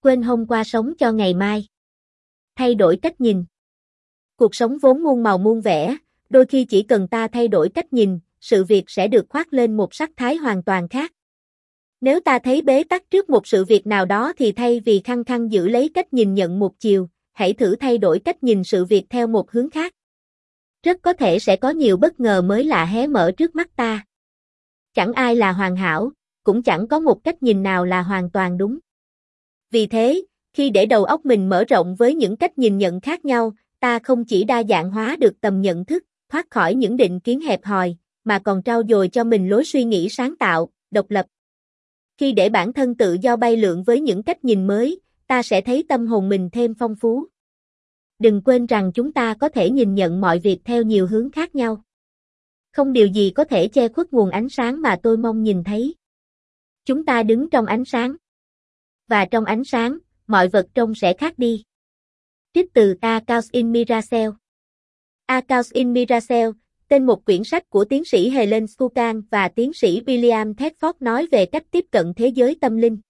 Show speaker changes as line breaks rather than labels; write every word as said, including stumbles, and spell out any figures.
Quên hôm qua sống cho ngày mai. Thay đổi cách nhìn. Cuộc sống vốn muôn màu muôn vẻ, đôi khi chỉ cần ta thay đổi cách nhìn, sự việc sẽ được khoác lên một sắc thái hoàn toàn khác. Nếu ta thấy bế tắc trước một sự việc nào đó thì thay vì khăng khăng giữ lấy cách nhìn nhận một chiều, hãy thử thay đổi cách nhìn sự việc theo một hướng khác. Rất có thể sẽ có nhiều bất ngờ mới lạ hé mở trước mắt ta. Chẳng ai là hoàn hảo, cũng chẳng có một cách nhìn nào là hoàn toàn đúng. Vì thế, khi để đầu óc mình mở rộng với những cách nhìn nhận khác nhau, ta không chỉ đa dạng hóa được tầm nhận thức, thoát khỏi những định kiến hẹp hòi, mà còn trau dồi cho mình lối suy nghĩ sáng tạo, độc lập. Khi để bản thân tự do bay lượn với những cách nhìn mới, ta sẽ thấy tâm hồn mình thêm phong phú. Đừng quên rằng chúng ta có thể nhìn nhận mọi việc theo nhiều hướng khác nhau. Không điều gì có thể che khuất nguồn ánh sáng mà tôi mong nhìn thấy. Chúng ta đứng trong ánh sáng. Và trong ánh sáng, mọi vật trông sẽ khác đi. Trích từ A Chaos in Miracell. A Chaos in Miracell, tên một quyển sách của tiến sĩ Helen Spokane và tiến sĩ William Thetford nói về cách tiếp cận thế giới tâm linh.